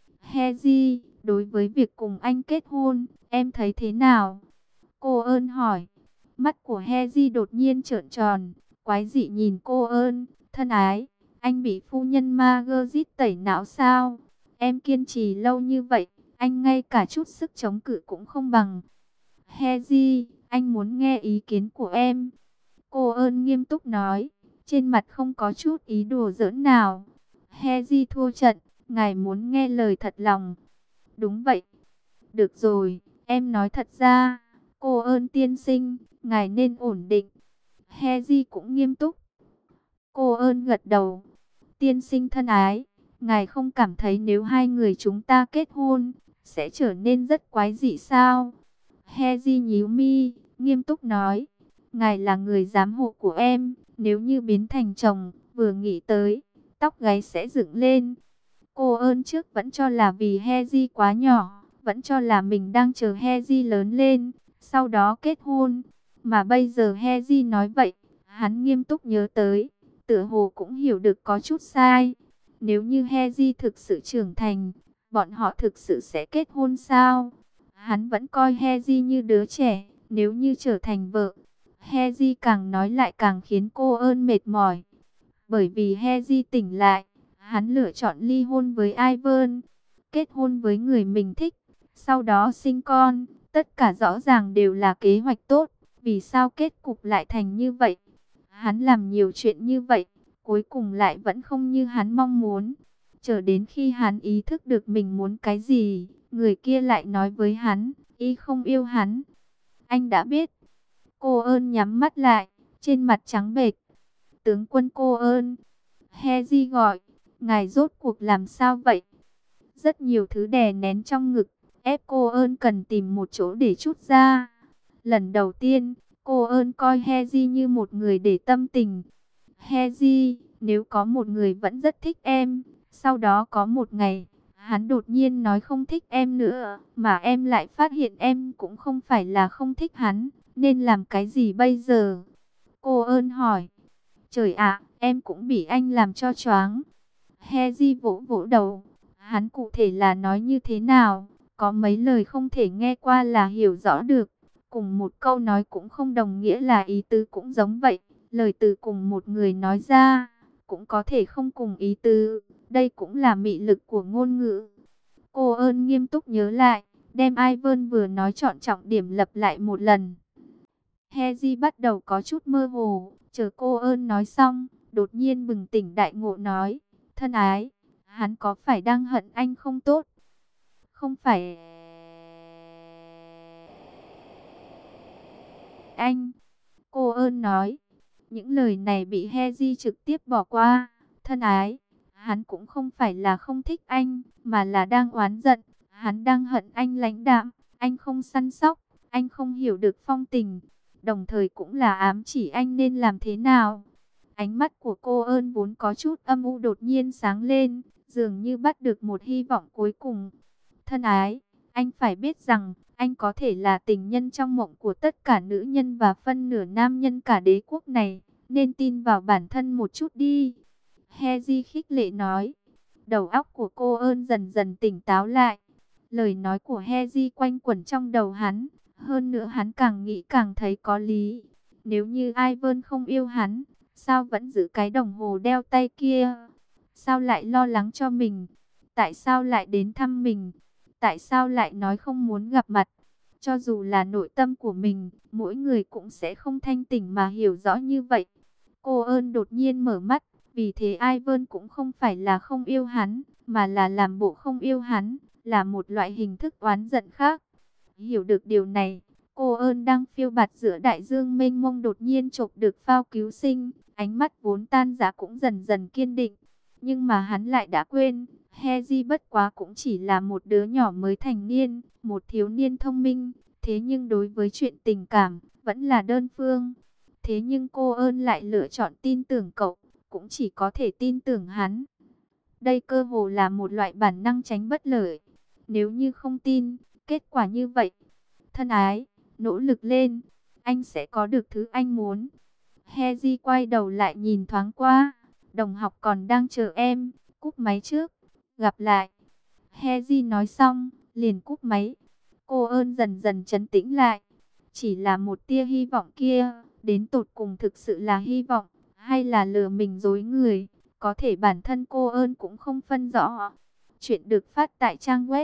Hezi, đối với việc cùng anh kết hôn, em thấy thế nào? Cô ơn hỏi. Mắt của Hezi đột nhiên trợn tròn, quái dị nhìn cô ơn. Thân ái, anh bị phu nhân Margaret tẩy não sao? Em kiên trì lâu như vậy, anh ngay cả chút sức chống cự cũng không bằng. Hezi, anh muốn nghe ý kiến của em. Cô ơn nghiêm túc nói, trên mặt không có chút ý đùa giỡn nào. Hezi thua trận, ngài muốn nghe lời thật lòng. Đúng vậy. Được rồi, em nói thật ra. Cô ơn tiên sinh, ngài nên ổn định. Hezi cũng nghiêm túc. Cô ơn gật đầu. Tiên sinh thân ái, ngài không cảm thấy nếu hai người chúng ta kết hôn, sẽ trở nên rất quái dị sao? Hezi nhíu mi, nghiêm túc nói. Ngài là người giám hộ của em, nếu như biến thành chồng, vừa nghĩ tới, tóc gáy sẽ dựng lên. Cô ơn trước vẫn cho là vì Hezi quá nhỏ, vẫn cho là mình đang chờ Hezi lớn lên, sau đó kết hôn. Mà bây giờ Hezi nói vậy, hắn nghiêm túc nhớ tới, tựa hồ cũng hiểu được có chút sai. Nếu như Hezi thực sự trưởng thành, bọn họ thực sự sẽ kết hôn sao? Hắn vẫn coi Hezi như đứa trẻ, nếu như trở thành vợ. Hezi càng nói lại càng khiến cô ơn mệt mỏi. Bởi vì Hezi tỉnh lại, hắn lựa chọn ly hôn với Ivan, kết hôn với người mình thích, sau đó sinh con. Tất cả rõ ràng đều là kế hoạch tốt. Vì sao kết cục lại thành như vậy? Hắn làm nhiều chuyện như vậy, cuối cùng lại vẫn không như hắn mong muốn. Chờ đến khi hắn ý thức được mình muốn cái gì, người kia lại nói với hắn, y không yêu hắn. Anh đã biết. Cô ơn nhắm mắt lại, trên mặt trắng bệch. Tướng quân cô ơn. Hezi gọi, ngài rốt cuộc làm sao vậy? Rất nhiều thứ đè nén trong ngực, ép cô ơn cần tìm một chỗ để trút ra. Lần đầu tiên, cô ơn coi Hezi như một người để tâm tình. Hezi, nếu có một người vẫn rất thích em, sau đó có một ngày, hắn đột nhiên nói không thích em nữa, mà em lại phát hiện em cũng không phải là không thích hắn, nên làm cái gì bây giờ? Cô ơn hỏi. Trời ạ, em cũng bị anh làm cho choáng. Hezi vỗ vỗ đầu. Hắn cụ thể là nói như thế nào? Có mấy lời không thể nghe qua là hiểu rõ được. Cùng một câu nói cũng không đồng nghĩa là ý tứ cũng giống vậy. Lời từ cùng một người nói ra, cũng có thể không cùng ý tứ. Đây cũng là mị lực của ngôn ngữ. Cô ơn nghiêm túc nhớ lại, đem Ivan vừa nói chọn trọng điểm lặp lại một lần. Hezi bắt đầu có chút mơ hồ, chờ cô ơn nói xong, đột nhiên bừng tỉnh đại ngộ nói, thân ái, hắn có phải đang hận anh không tốt? Không phải anh. Cô ơn nói, những lời này bị Hezi trực tiếp bỏ qua, thân ái, hắn cũng không phải là không thích anh, mà là đang oán giận, hắn đang hận anh lãnh đạm, anh không săn sóc, anh không hiểu được phong tình. Đồng thời cũng là ám chỉ anh nên làm thế nào. Ánh mắt của cô ơn vốn có chút âm u đột nhiên sáng lên, dường như bắt được một hy vọng cuối cùng. Thân ái, anh phải biết rằng, anh có thể là tình nhân trong mộng của tất cả nữ nhân và phân nửa nam nhân cả đế quốc này, nên tin vào bản thân một chút đi. Hezi khích lệ nói. Đầu óc của cô ơn dần dần tỉnh táo lại. Lời nói của Hezi quanh quẩn trong đầu hắn. Hơn nữa hắn càng nghĩ càng thấy có lý. Nếu như Ivan không yêu hắn, sao vẫn giữ cái đồng hồ đeo tay kia? Sao lại lo lắng cho mình? Tại sao lại đến thăm mình? Tại sao lại nói không muốn gặp mặt? Cho dù là nội tâm của mình, mỗi người cũng sẽ không thanh tỉnh mà hiểu rõ như vậy. Cô ơn đột nhiên mở mắt, vì thế Ivan cũng không phải là không yêu hắn, mà là làm bộ không yêu hắn, là một loại hình thức oán giận khác. Hiểu được điều này, cô ơn đang phiêu bạt giữa đại dương mênh mông đột nhiên chộp được phao cứu sinh, ánh mắt vốn tan rã cũng dần dần kiên định. Nhưng mà hắn lại đã quên, Hezi bất quá cũng chỉ là một đứa nhỏ mới thành niên, một thiếu niên thông minh, thế nhưng đối với chuyện tình cảm, vẫn là đơn phương. Thế nhưng cô ơn lại lựa chọn tin tưởng cậu, cũng chỉ có thể tin tưởng hắn. Đây cơ hồ là một loại bản năng tránh bất lợi. Nếu như không tin, kết quả như vậy. Thân ái, nỗ lực lên, anh sẽ có được thứ anh muốn. Hezi quay đầu lại nhìn thoáng qua, đồng học còn đang chờ em, cúp máy trước, gặp lại. Hezi nói xong, liền cúp máy. Cô ơn dần dần trấn tĩnh lại. Chỉ là một tia hy vọng kia, đến tột cùng thực sự là hy vọng, hay là lừa mình dối người, có thể bản thân cô ơn cũng không phân rõ. Chuyện được phát tại trang web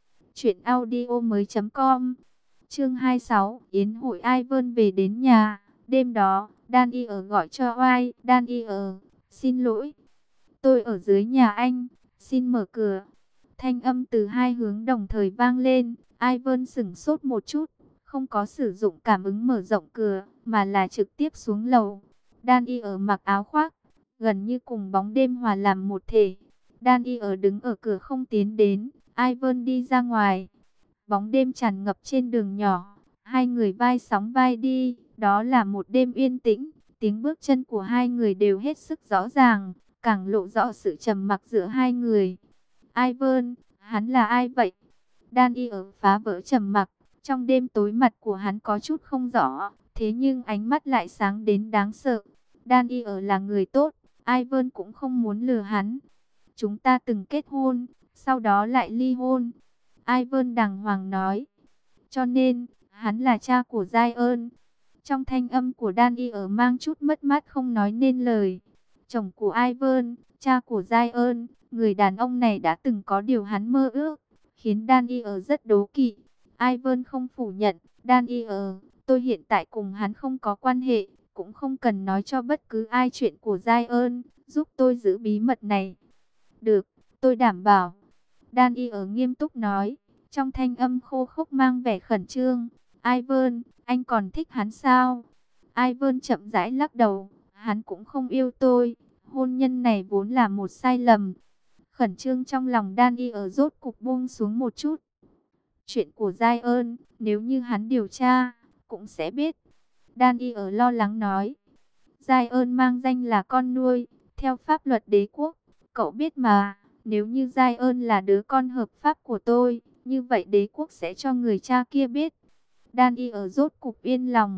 truyệnaudiomoi.com. Chương 26, yến hội Ivan về đến nhà. Đêm đó, Daniel gọi cho Oai. Daniel, xin lỗi, tôi ở dưới nhà anh, xin mở cửa. Thanh âm từ hai hướng đồng thời vang lên. Ivan sửng sốt một chút, không có sử dụng cảm ứng mở rộng cửa, mà là trực tiếp xuống lầu. Daniel mặc áo khoác, gần như cùng bóng đêm hòa làm một thể. Daniel đứng ở cửa không tiến đến, Ivan đi ra ngoài. Bóng đêm tràn ngập trên đường nhỏ, hai người vai sóng vai đi, đó là một đêm yên tĩnh, tiếng bước chân của hai người đều hết sức rõ ràng, càng lộ rõ sự trầm mặc giữa hai người. Ivan, hắn là ai vậy? Daniel phá vỡ trầm mặc, trong đêm tối mặt của hắn có chút không rõ, thế nhưng ánh mắt lại sáng đến đáng sợ. Daniel là người tốt, Ivan cũng không muốn lừa hắn. Chúng ta từng kết hôn, sau đó lại ly hôn. Ivan đàng hoàng nói. Cho nên, hắn là cha của Zion. Trong thanh âm của Daniel mang chút mất mát không nói nên lời. Chồng của Ivan, cha của Zion, người đàn ông này đã từng có điều hắn mơ ước, khiến Daniel rất đố kỵ. Ivan không phủ nhận. Daniel, tôi hiện tại cùng hắn không có quan hệ, cũng không cần nói cho bất cứ ai chuyện của Zion, giúp tôi giữ bí mật này. Được, tôi đảm bảo. Daniel nghiêm túc nói, trong thanh âm khô khốc mang vẻ khẩn trương. Ivan, anh còn thích hắn sao? Ivan chậm rãi lắc đầu, Hắn cũng không yêu tôi. Hôn nhân này vốn là một sai lầm. Khẩn trương trong lòng Daniel rốt cục buông xuống một chút. Chuyện của Giai ơn, nếu như hắn điều tra, cũng sẽ biết. Daniel lo lắng nói. Giai ơn mang danh là con nuôi, theo pháp luật đế quốc. Cậu biết mà, nếu như Giai ơn là đứa con hợp pháp của tôi, như vậy đế quốc sẽ cho người cha kia biết. Daniel rốt cục yên lòng.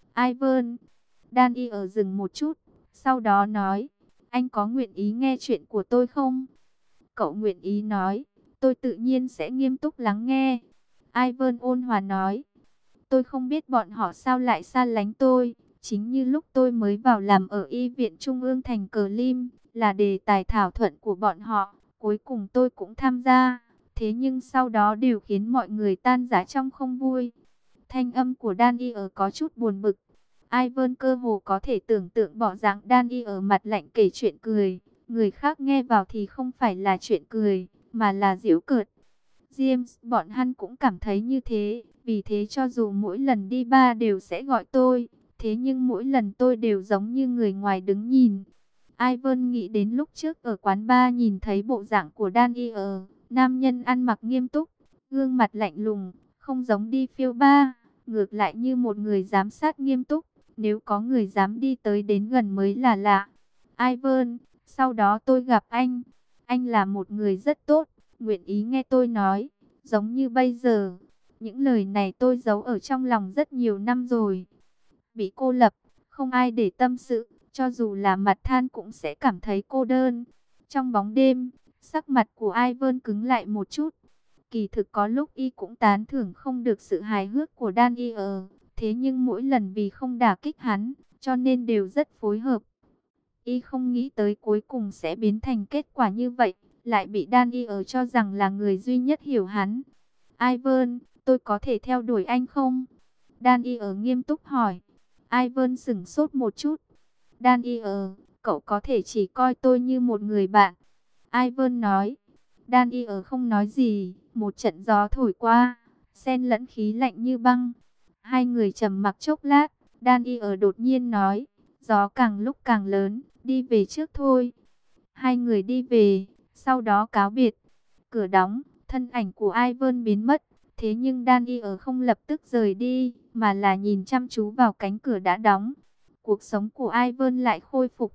Ivan, Daniel dừng một chút, sau đó nói, anh có nguyện ý nghe chuyện của tôi không? Cậu nguyện ý nói, tôi tự nhiên sẽ nghiêm túc lắng nghe. Ivan ôn hòa nói, tôi không biết bọn họ sao lại xa lánh tôi. Chính như lúc tôi mới vào làm ở y viện Trung ương thành Cờ Lim, là đề tài thảo thuận của bọn họ. Cuối cùng tôi cũng tham gia. Thế nhưng sau đó đều khiến mọi người tan rã trong không vui. Thanh âm của Daniel có chút buồn bực. Ivan cơ hồ có thể tưởng tượng bộ dạng Daniel ở mặt lạnh kể chuyện cười. Người khác nghe vào thì không phải là chuyện cười, mà là giễu cợt. James, bọn hắn cũng cảm thấy như thế. Vì thế cho dù mỗi lần đi bar đều sẽ gọi tôi. Thế nhưng mỗi lần tôi đều giống như người ngoài đứng nhìn. Ivan nghĩ đến lúc trước ở quán bar nhìn thấy bộ dạng của Daniel. Nam nhân ăn mặc nghiêm túc, gương mặt lạnh lùng, không giống đi phiêu bar. Ngược lại như một người giám sát nghiêm túc. Nếu có người dám đi tới đến gần mới là lạ. Ivan, sau đó tôi gặp anh. Anh là một người rất tốt, nguyện ý nghe tôi nói. Giống như bây giờ. Những lời này tôi giấu ở trong lòng rất nhiều năm rồi. Bị cô lập, không ai để tâm sự. Cho dù là mặt than cũng sẽ cảm thấy cô đơn. Trong bóng đêm, sắc mặt của Ivan cứng lại một chút. Kỳ thực có lúc y cũng tán thưởng không được sự hài hước của Daniel. Thế nhưng mỗi lần vì không đả kích hắn, cho nên đều rất phối hợp. Y không nghĩ tới cuối cùng sẽ biến thành kết quả như vậy, lại bị Daniel cho rằng là người duy nhất hiểu hắn. Ivan, tôi có thể theo đuổi anh không? Daniel nghiêm túc hỏi. Ivan sững sốt một chút. Daniel, cậu có thể chỉ coi tôi như một người bạn. Ivan nói. Daniel không nói gì, một trận gió thổi qua, xen lẫn khí lạnh như băng. Hai người trầm mặc chốc lát, Daniel đột nhiên nói, gió càng lúc càng lớn, đi về trước thôi. Hai người đi về, sau đó cáo biệt. Cửa đóng, thân ảnh của Ivan biến mất. Thế nhưng Daniel không lập tức rời đi, mà là nhìn chăm chú vào cánh cửa đã đóng. Cuộc sống của Ivan lại khôi phục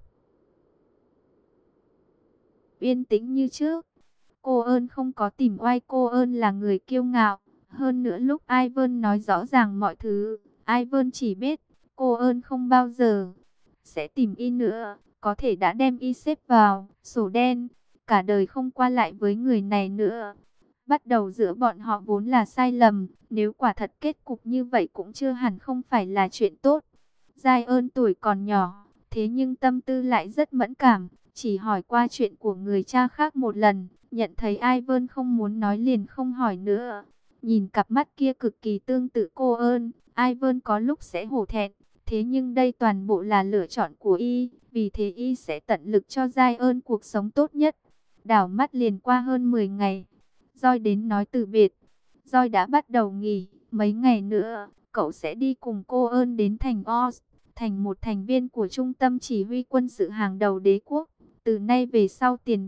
yên tĩnh như trước. Cô ơn không có tìm oai, cô ơn là người kiêu ngạo. Hơn nữa lúc Ivan nói rõ ràng mọi thứ, Ivan chỉ biết cô ơn không bao giờ sẽ tìm y nữa. Có thể đã đem y xếp vào sổ đen, cả đời không qua lại với người này nữa. Bắt đầu giữa bọn họ vốn là sai lầm. Nếu quả thật kết cục như vậy cũng chưa hẳn không phải là chuyện tốt. Giai ơn tuổi còn nhỏ, thế nhưng tâm tư lại rất mẫn cảm. Chỉ hỏi qua chuyện của người cha khác một lần, nhận thấy Ivan không muốn nói liền không hỏi nữa. Nhìn cặp mắt kia cực kỳ tương tự cô ơn, Ivan có lúc sẽ hổ thẹn. Thế nhưng đây toàn bộ là lựa chọn của y, vì thế y sẽ tận lực cho Giai ơn cuộc sống tốt nhất. Đảo mắt liền qua hơn 10 ngày. Joy đến nói từ biệt. Joy đã bắt đầu nghỉ, mấy ngày nữa, cậu sẽ đi cùng cô ơn đến thành Oz, thành một thành viên của trung tâm chỉ huy quân sự hàng đầu đế quốc. Từ nay về sau tiền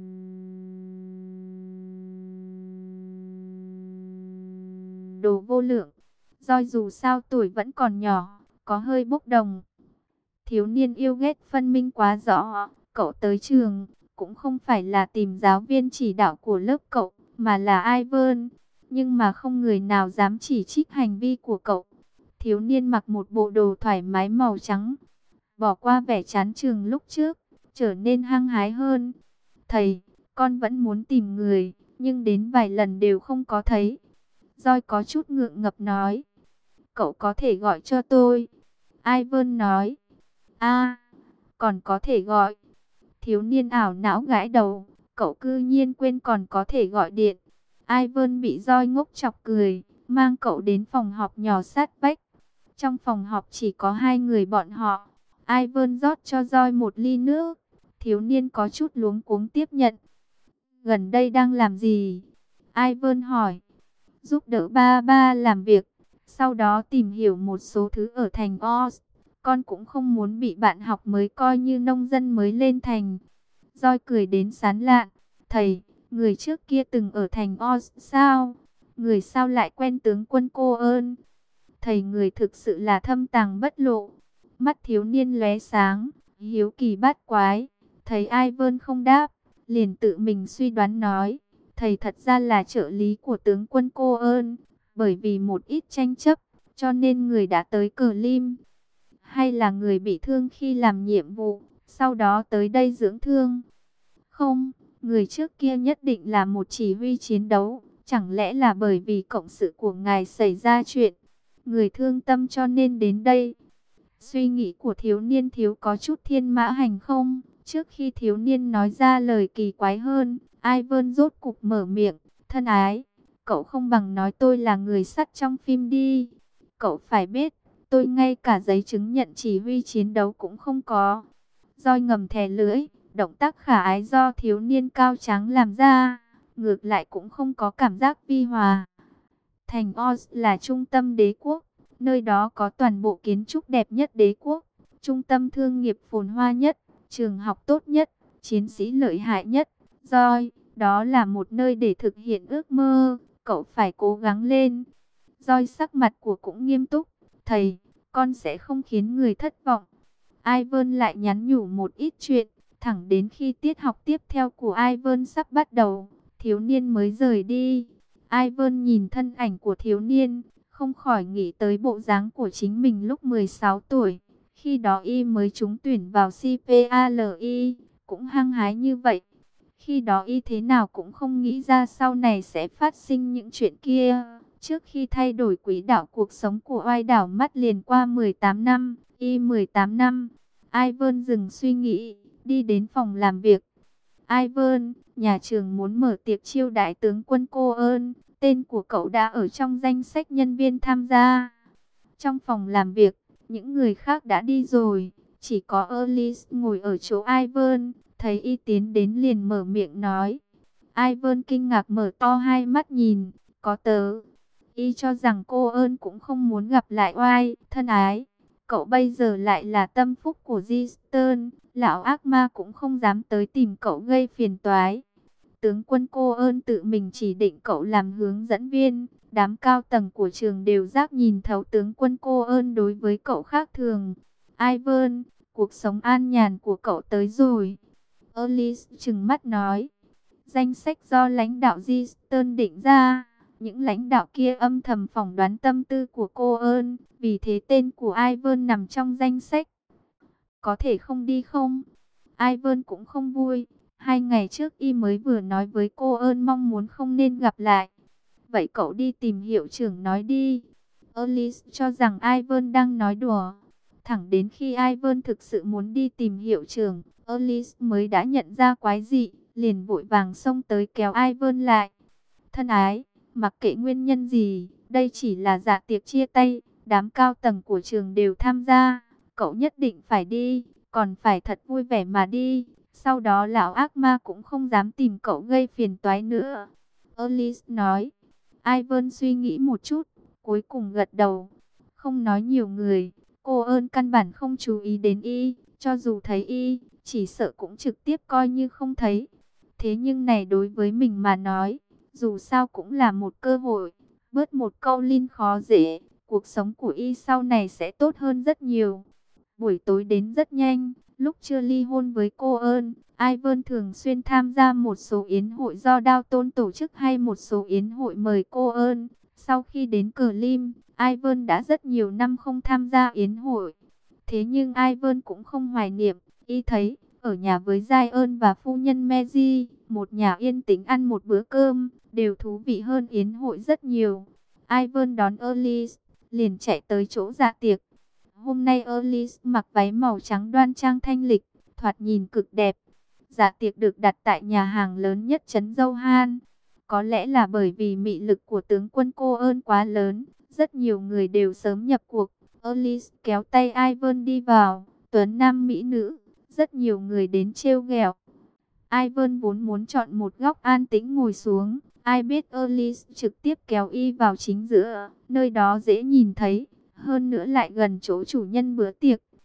đồ vô lượng. Joy dù sao tuổi vẫn còn nhỏ, có hơi bốc đồng. Thiếu niên yêu ghét phân minh quá rõ. Cậu tới trường, cũng không phải là tìm giáo viên chỉ đạo của lớp cậu, mà là Ivan. Nhưng mà không người nào dám chỉ trích hành vi của cậu. Thiếu niên mặc một bộ đồ thoải mái màu trắng. Bỏ qua vẻ chán trường lúc trước, trở nên hăng hái hơn. Thầy, con vẫn muốn tìm người, nhưng đến vài lần đều không có thấy. Joy có chút ngượng ngập nói. Cậu có thể gọi cho tôi. Ivan nói. Còn có thể gọi. Thiếu niên ảo não gãi đầu. Cậu cư nhiên quên còn có thể gọi điện. Ivan bị Joy ngốc chọc cười, mang cậu đến phòng họp nhỏ sát vách. Trong phòng họp chỉ có hai người bọn họ. Ivan rót cho Joy một ly nước. Thiếu niên có chút luống cuống tiếp nhận. Gần đây đang làm gì? Ivan hỏi. Giúp đỡ ba ba làm việc. Sau đó tìm hiểu một số thứ ở thành Oz. con cũng không muốn bị bạn học mới coi như nông dân mới lên thành. Roi cười đến sán lạn. Thầy, người trước kia từng ở thành Oz sao? Người sao lại quen tướng quân Cô Ơn? Thầy người thực sự là thâm tàng bất lộ. Mắt thiếu niên lóe sáng, hiếu kỳ bát quái. Thấy Ivan không đáp, liền tự mình suy đoán nói. Thầy thật ra là trợ lý của tướng quân Cô Ơn. Bởi vì một ít tranh chấp, cho nên người đã tới Cờ Lim. Hay là người bị thương khi làm nhiệm vụ, sau đó tới đây dưỡng thương? Không, người trước kia nhất định là một chỉ huy chiến đấu. Chẳng lẽ là bởi vì cộng sự của ngài xảy ra chuyện, người thương tâm cho nên đến đây? Suy nghĩ của thiếu niên thiếu có chút thiên mã hành không? Trước khi thiếu niên nói ra lời kỳ quái hơn, Ivan rốt cục mở miệng. Thân ái, cậu không bằng nói tôi là người sắt trong phim đi. Cậu phải biết, tôi ngay cả giấy chứng nhận chỉ huy chiến đấu cũng không có. Roi ngầm thè lưỡi, động tác khả ái do thiếu niên cao tráng làm ra, ngược lại cũng không có cảm giác vi hòa. Thành Oz là trung tâm đế quốc, nơi đó có toàn bộ kiến trúc đẹp nhất đế quốc, trung tâm thương nghiệp phồn hoa nhất, trường học tốt nhất, chiến sĩ lợi hại nhất. Roi, đó là một nơi để thực hiện ước mơ, cậu phải cố gắng lên. Roi sắc mặt của cũng nghiêm túc. Thầy, con sẽ không khiến người thất vọng. Ivan lại nhắn nhủ một ít chuyện, thẳng đến khi tiết học tiếp theo của Ivan sắp bắt đầu, thiếu niên mới rời đi. Ivan nhìn thân ảnh của thiếu niên, không khỏi nghĩ tới bộ dáng của chính mình lúc 16 tuổi. Khi đó y mới trúng tuyển vào CPALI, cũng hăng hái như vậy. Khi đó y thế nào cũng không nghĩ ra sau này sẽ phát sinh những chuyện kia. Trước khi thay đổi quỹ đạo cuộc sống của oai đảo mắt liền qua 18 năm, y 18 năm. Ivan dừng suy nghĩ, đi đến phòng làm việc. Ivan, nhà trường muốn mở tiệc chiêu đãi tướng quân Cô Ơn. Tên của cậu đã ở trong danh sách nhân viên tham gia. Trong phòng làm việc, những người khác đã đi rồi. Chỉ có Alice ngồi ở chỗ Ivan. Thấy y tiến đến liền mở miệng nói. Ivan kinh ngạc mở to hai mắt nhìn. Có tớ. Y cho rằng Cô Ơn cũng không muốn gặp lại oai. Thân ái, cậu bây giờ lại là tâm phúc của Di Stern. Lão ác ma cũng không dám tới tìm cậu gây phiền toái. Tướng quân Cô Ơn tự mình chỉ định cậu làm hướng dẫn viên. Đám cao tầng của trường đều giác nhìn thấu tướng quân Cô Ơn đối với cậu khác thường. Ivan, cuộc sống an nhàn của cậu tới rồi. Alice trừng mắt nói. Danh sách do lãnh đạo Di Stern định ra. Những lãnh đạo kia âm thầm phỏng đoán tâm tư của Cô Ơn. Vì thế tên của Ivan nằm trong danh sách. Có thể không đi không? Ivan cũng không vui. 2 ngày trước y mới vừa nói với Cô Ơn mong muốn không nên gặp lại. Vậy cậu đi tìm hiệu trưởng nói đi. Alice cho rằng Ivan đang nói đùa. Thẳng đến khi Ivan thực sự muốn đi tìm hiệu trưởng, Alice mới đã nhận ra quái dị, liền vội vàng xông tới kéo Ivan lại. Thân ái, mặc kệ nguyên nhân gì, đây chỉ là dạ tiệc chia tay, đám cao tầng của trường đều tham gia, cậu nhất định phải đi, còn phải thật vui vẻ mà đi. Sau đó lão ác ma cũng không dám tìm cậu gây phiền toái nữa. Alice nói. Ivan suy nghĩ một chút, cuối cùng gật đầu. Không nói nhiều người, Cô Ơn căn bản không chú ý đến y, cho dù thấy y, chỉ sợ cũng trực tiếp coi như không thấy. Thế nhưng này đối với mình mà nói, dù sao cũng là một cơ hội, bớt một câu linh khó dễ, cuộc sống của y sau này sẽ tốt hơn rất nhiều. Buổi tối đến rất nhanh, lúc chưa ly hôn với Cô Ơn, Ivan thường xuyên tham gia một số yến hội do Đao Tôn tổ chức hay một số yến hội mời Cô Ơn. Sau khi đến Cờ Lim, Ivan đã rất nhiều năm không tham gia yến hội. Thế nhưng Ivan cũng không hoài niệm, y thấy ở nhà với Giai Ơn và phu nhân Meji, một nhà yên tĩnh ăn một bữa cơm, đều thú vị hơn yến hội rất nhiều. Ivan đón Alice, liền chạy tới chỗ dạ tiệc. Hôm nay Alice mặc váy màu trắng đoan trang thanh lịch, thoạt nhìn cực đẹp. Dạ tiệc được đặt tại nhà hàng lớn nhất trấn Dâu Han. Có lẽ là bởi vì mị lực của tướng quân Cô Ơn quá lớn, rất nhiều người đều sớm nhập cuộc. Alice kéo tay Ivan đi vào, tuấn nam mỹ nữ, rất nhiều người đến trêu ghẹo. Ivan vốn muốn chọn một góc an tĩnh ngồi xuống, ai biết Alice trực tiếp kéo y vào chính giữa, nơi đó dễ nhìn thấy, hơn nữa lại gần chỗ chủ nhân bữa tiệc.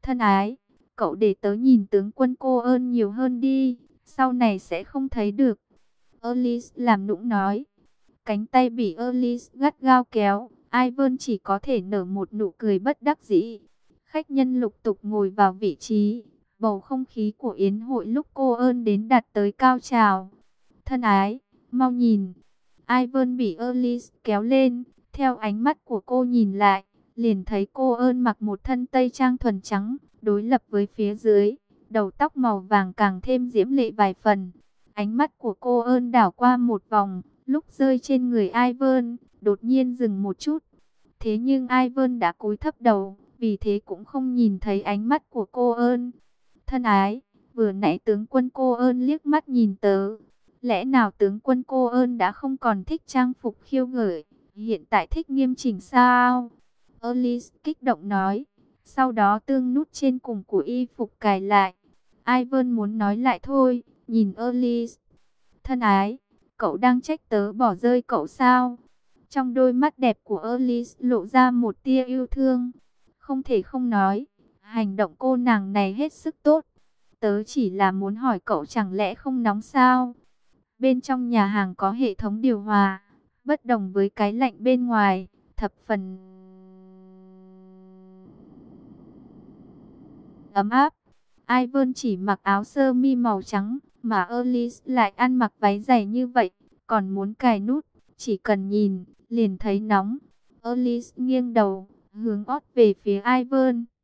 Thân ái, cậu để tớ nhìn tướng quân cô ơn nhiều hơn đi, sau này sẽ không thấy được. Alice làm nũng nói. Cánh tay bị Alice gắt gao kéo, Ivan chỉ có thể nở một nụ cười bất đắc dĩ. Khách nhân lục tục ngồi vào vị trí, bầu không khí của yến hội lúc cô ơn đến đạt tới cao trào. Thân ái, mau nhìn. Ivan bị Alice kéo lên, theo ánh mắt của cô nhìn lại, liền thấy cô ơn mặc một thân tây trang thuần trắng, đối lập với phía dưới, đầu tóc màu vàng càng thêm diễm lệ vài phần. Ánh mắt của cô ơn đảo qua một vòng, lúc rơi trên người Ivan, đột nhiên dừng một chút. Thế nhưng Ivan đã cúi thấp đầu, vì thế cũng không nhìn thấy ánh mắt của cô ơn. Thân ái, vừa nãy tướng quân cô ơn liếc mắt nhìn tớ. Lẽ nào tướng quân cô ơn đã không còn thích trang phục khiêu gợi, hiện tại thích nghiêm chỉnh sao? Alice kích động nói. Sau đó tương nút trên cùng của y phục cài lại. Ivan muốn nói lại thôi, nhìn Alice. Thân ái, cậu đang trách tớ bỏ rơi cậu sao? Trong đôi mắt đẹp của Alice lộ ra một tia yêu thương. Không thể không nói, hành động cô nàng này hết sức tốt. Tớ chỉ là muốn hỏi cậu chẳng lẽ không nóng sao? Bên trong nhà hàng có hệ thống điều hòa, bất đồng với cái lạnh bên ngoài, thập phần ấm áp. Ivan chỉ mặc áo sơ mi màu trắng, mà Alice lại ăn mặc váy dày như vậy, còn muốn cài nút, chỉ cần nhìn, liền thấy nóng. Alice nghiêng đầu, hướng ót về phía Ivan.